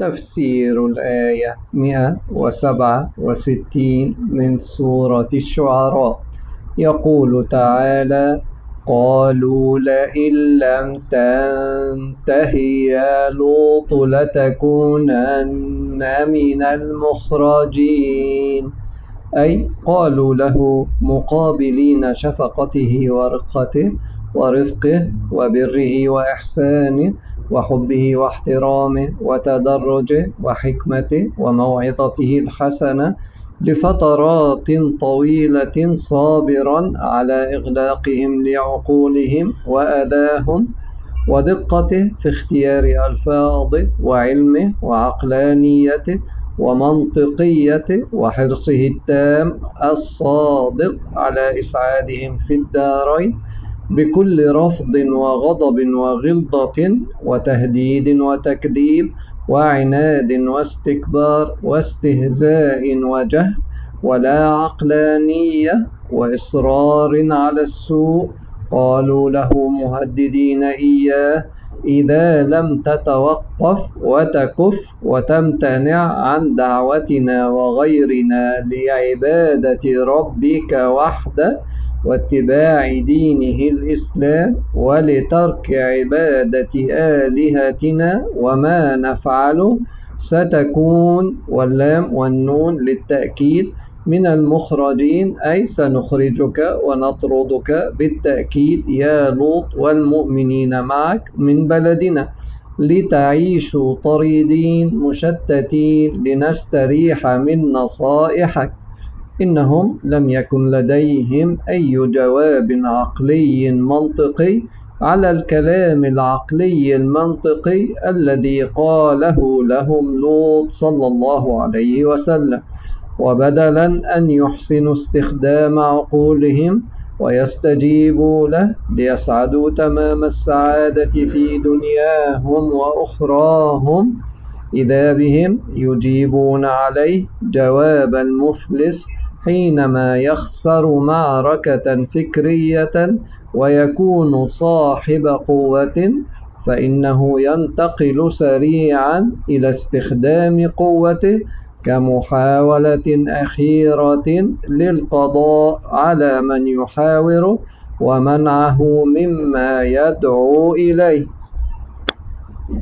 تفسير الآية 167 من سورة الشعراء. يقول تعالى: قالوا لئن لم تنته يا لوط لتكونن من المخرجين، أي قالوا له مقابلين شفقته ورفقه وبره وإحسانه وحبه واحترامه وتدرجه وحكمته وموعظته الحسنة لفترات طويلة صابرا على إغلاقهم لعقولهم وأذاهم، ودقته في اختيار ألفاظه وعلمه وعقلانيته ومنطقيته وحرصه التام الصادق على إسعادهم في الدارين بكل رفض وغضب وغلظة وتهديد وتكذيب وعناد واستكبار واستهزاء وجهل ولا عقلانية وإصرار على السوء. قالوا له مهددين إياه: إذا لم تتوقف وتكف وتمتنع عن دعوتنا وغيرنا لعبادة ربك وحده واتباع دينه الإسلام ولترك عبادة آلهتنا وما نفعله، ستكون واللام والنون للتأكيد من المخرجين، أي سنخرجك ونطردك بالتأكيد يا لوط والمؤمنين معك من بلدنا لتعيشوا طريدين مشتتين لنستريح من نصائحك. إنهم لم يكن لديهم أي جواب عقلي منطقي على الكلام العقلي المنطقي الذي قاله لهم لوط صلى الله عليه وسلم، وبدلا أن يحسنوا استخدام عقولهم ويستجيبوا له ليسعدوا تمام السعادة في دنياهم وأخراهم، إذا بهم يجيبون عليه جواب المفلس حينما يخسر معركة فكرية ويكون صاحب قوة، فإنه ينتقل سريعا إلى استخدام قوته كمحاولة أخيرة للقضاء على من يحاوره ومنعه مما يدعو إليه.